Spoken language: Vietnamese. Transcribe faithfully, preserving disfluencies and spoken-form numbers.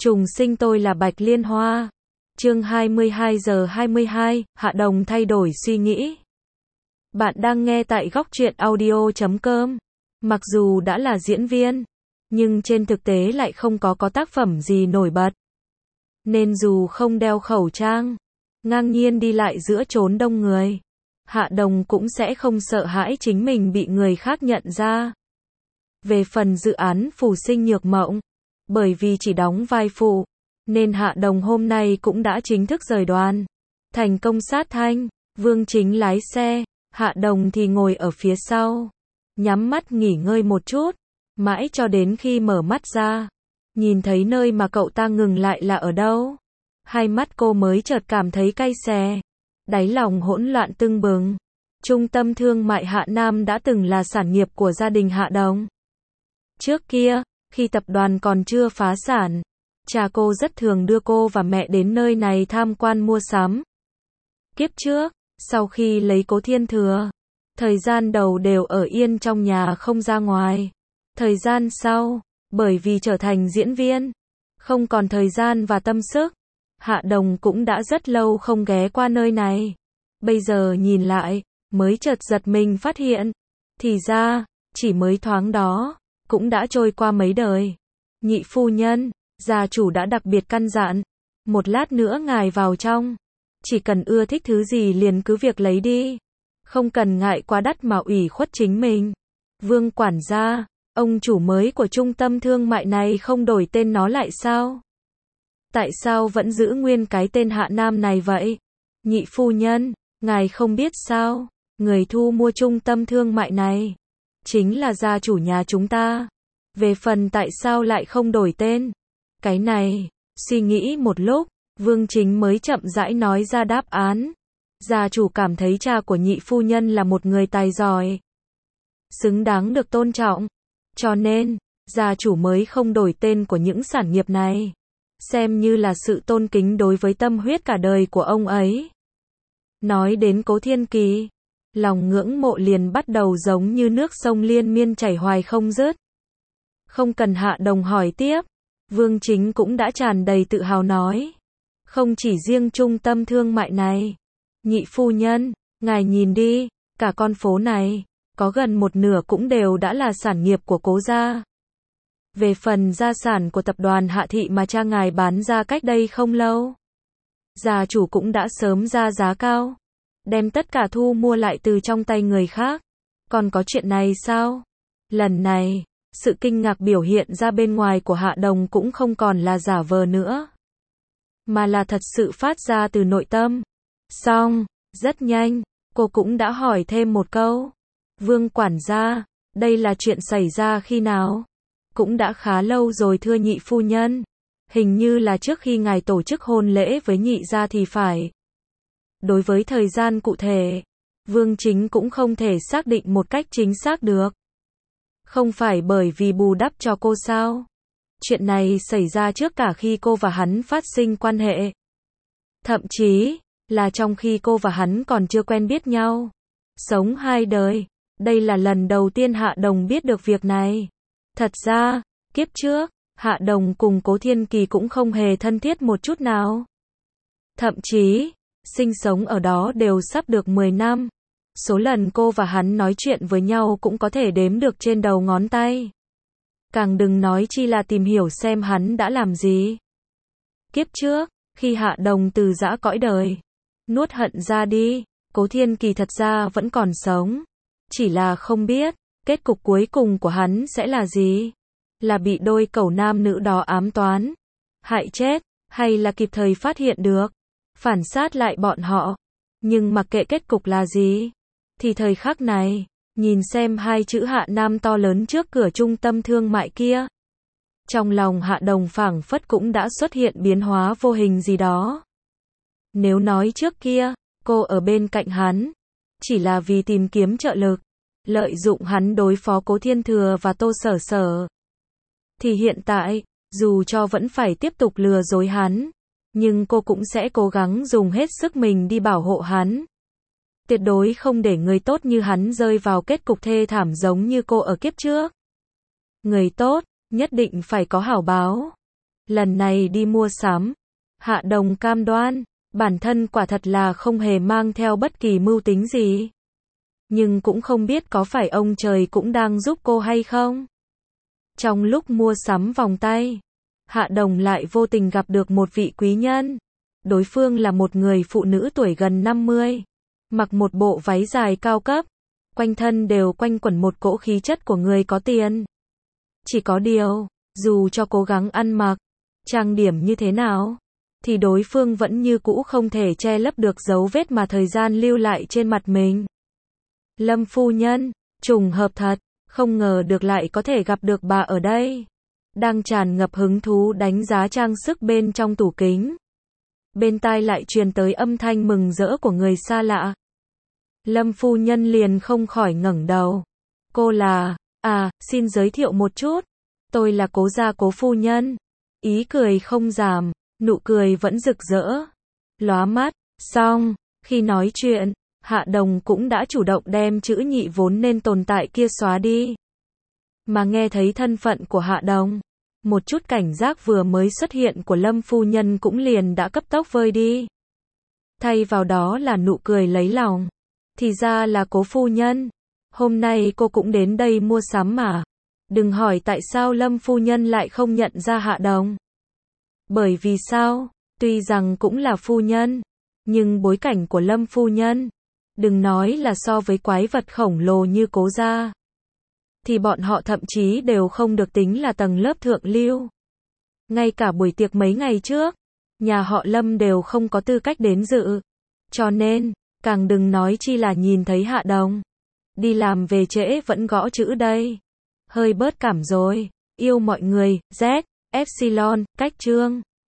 Trùng sinh tôi là Bạch Liên Hoa. Chương hai mươi hai giờ hai mươi hai, Hạ Đồng thay đổi suy nghĩ. Bạn đang nghe tại góc truyện audio chấm com. Mặc dù đã là diễn viên, nhưng trên thực tế lại không có có tác phẩm gì nổi bật. Nên dù không đeo khẩu trang, ngang nhiên đi lại giữa chốn đông người, Hạ Đồng cũng sẽ không sợ hãi chính mình bị người khác nhận ra. Về phần dự án Phù Sinh Nhược Mộng, bởi vì chỉ đóng vai phụ, nên Hạ Đồng hôm nay cũng đã chính thức rời đoàn. Thành công sát thanh, Vương Chính lái xe, Hạ Đồng thì ngồi ở phía sau, nhắm mắt nghỉ ngơi một chút, mãi cho đến khi mở mắt ra, nhìn thấy nơi mà cậu ta ngừng lại là ở đâu. Hai mắt cô mới chợt cảm thấy cay xè, đáy lòng hỗn loạn tưng bừng. Trung tâm thương mại Hạ Nam đã từng là sản nghiệp của gia đình Hạ Đồng. Trước kia, khi tập đoàn còn chưa phá sản, cha cô rất thường đưa cô và mẹ đến nơi này tham quan mua sắm. Kiếp trước, sau khi lấy Cố Thiên Thừa, thời gian đầu đều ở yên trong nhà không ra ngoài. Thời gian sau, bởi vì trở thành diễn viên, không còn thời gian và tâm sức, Hạ Đồng cũng đã rất lâu không ghé qua nơi này. Bây giờ nhìn lại, mới chợt giật mình phát hiện, thì ra, chỉ mới thoáng đó, cũng đã trôi qua mấy đời. Nhị phu nhân, gia chủ đã đặc biệt căn dặn, một lát nữa ngài vào trong, chỉ cần ưa thích thứ gì liền cứ việc lấy đi, không cần ngại quá đắt mà ủy khuất chính mình. Vương quản gia, ông chủ mới của trung tâm thương mại này không đổi tên nó lại sao? Tại sao vẫn giữ nguyên cái tên Hạ Nam này vậy? Nhị phu nhân, ngài không biết sao, người thu mua trung tâm thương mại này chính là gia chủ nhà chúng ta. Về phần tại sao lại không đổi tên, cái này, suy nghĩ một lúc, Vương Chính mới chậm rãi nói ra đáp án. Gia chủ cảm thấy cha của nhị phu nhân là một người tài giỏi, xứng đáng được tôn trọng, cho nên, gia chủ mới không đổi tên của những sản nghiệp này, xem như là sự tôn kính đối với tâm huyết cả đời của ông ấy. Nói đến Cố Thiên Kỳ, lòng ngưỡng mộ liền bắt đầu giống như nước sông liên miên chảy hoài không dứt. Không cần Hạ Đồng hỏi tiếp, Vương Chính cũng đã tràn đầy tự hào nói. Không chỉ riêng trung tâm thương mại này, nhị phu nhân, ngài nhìn đi, cả con phố này, có gần một nửa cũng đều đã là sản nghiệp của Cố gia. Về phần gia sản của tập đoàn Hạ Thị mà cha ngài bán ra cách đây không lâu, gia chủ cũng đã sớm ra giá cao, đem tất cả thu mua lại từ trong tay người khác. Còn có chuyện này sao? Lần này, sự kinh ngạc biểu hiện ra bên ngoài của Hạ Đồng cũng không còn là giả vờ nữa, mà là thật sự phát ra từ nội tâm. Xong, rất nhanh, cô cũng đã hỏi thêm một câu. Vương quản gia, đây là chuyện xảy ra khi nào? Cũng đã khá lâu rồi thưa nhị phu nhân. Hình như là trước khi ngài tổ chức hôn lễ với nhị gia thì phải. Đối với thời gian cụ thể, Vương Chính cũng không thể xác định một cách chính xác được. Không phải bởi vì bù đắp cho cô sao? Chuyện này xảy ra trước cả khi cô và hắn phát sinh quan hệ. Thậm chí, là trong khi cô và hắn còn chưa quen biết nhau. Sống hai đời, đây là lần đầu tiên Hạ Đồng biết được việc này. Thật ra, kiếp trước, Hạ Đồng cùng Cố Thiên Kỳ cũng không hề thân thiết một chút nào. Thậm chí, sinh sống ở đó đều sắp được mười năm. Số lần cô và hắn nói chuyện với nhau cũng có thể đếm được trên đầu ngón tay. Càng đừng nói chi là tìm hiểu xem hắn đã làm gì. Kiếp trước, khi Hạ Đồng từ giã cõi đời, nuốt hận ra đi, Cố Thiên Kỳ thật ra vẫn còn sống. Chỉ là không biết, kết cục cuối cùng của hắn sẽ là gì? Là bị đôi cẩu nam nữ đó ám toán, hại chết, hay là kịp thời phát hiện được, phản sát lại bọn họ. Nhưng mặc kệ kết cục là gì, thì thời khắc này, nhìn xem hai chữ Hạ Nam to lớn trước cửa trung tâm thương mại kia, trong lòng Hạ Đồng phảng phất cũng đã xuất hiện biến hóa vô hình gì đó. Nếu nói trước kia, cô ở bên cạnh hắn, chỉ là vì tìm kiếm trợ lực, lợi dụng hắn đối phó Cố Thiên Thừa và Tô Sở Sở, thì hiện tại, dù cho vẫn phải tiếp tục lừa dối hắn, nhưng cô cũng sẽ cố gắng dùng hết sức mình đi bảo hộ hắn. Tuyệt đối không để người tốt như hắn rơi vào kết cục thê thảm giống như cô ở kiếp trước. Người tốt, nhất định phải có hảo báo. Lần này đi mua sắm, Hạ Đồng cam đoan, bản thân quả thật là không hề mang theo bất kỳ mưu tính gì. Nhưng cũng không biết có phải ông trời cũng đang giúp cô hay không. Trong lúc mua sắm vòng tay, Hạ Đồng lại vô tình gặp được một vị quý nhân. Đối phương là một người phụ nữ tuổi gần năm mươi, mặc một bộ váy dài cao cấp, quanh thân đều quanh quẩn một cỗ khí chất của người có tiền. Chỉ có điều, dù cho cố gắng ăn mặc, trang điểm như thế nào, thì đối phương vẫn như cũ không thể che lấp được dấu vết mà thời gian lưu lại trên mặt mình. Lâm phu nhân, trùng hợp thật, không ngờ được lại có thể gặp được bà ở đây. Đang tràn ngập hứng thú đánh giá trang sức bên trong tủ kính. Bên tai lại truyền tới âm thanh mừng rỡ của người xa lạ. Lâm phu nhân liền không khỏi ngẩng đầu. Cô là, à, xin giới thiệu một chút. Tôi là cố gia cố phu nhân. Ý cười không giảm, nụ cười vẫn rực rỡ, lóa mắt. Xong, khi nói chuyện, Hạ Đồng cũng đã chủ động đem chữ nhị vốn nên tồn tại kia xóa đi. Mà nghe thấy thân phận của Hạ Đồng, một chút cảnh giác vừa mới xuất hiện của Lâm phu nhân cũng liền đã cấp tốc vơi đi. Thay vào đó là nụ cười lấy lòng. Thì ra là cố phu nhân. Hôm nay cô cũng đến đây mua sắm mà. Đừng hỏi tại sao Lâm phu nhân lại không nhận ra Hạ Đồng. Bởi vì sao? Tuy rằng cũng là phu nhân, nhưng bối cảnh của Lâm phu nhân, đừng nói là so với quái vật khổng lồ như cố gia, thì bọn họ thậm chí đều không được tính là tầng lớp thượng lưu. Ngay cả buổi tiệc mấy ngày trước, nhà họ Lâm đều không có tư cách đến dự. Cho nên, càng đừng nói chi là nhìn thấy Hạ Đồng. Đi làm về trễ vẫn gõ chữ đây. Hơi bớt cảm rồi. Yêu mọi người, Z, Epsilon, cách chương.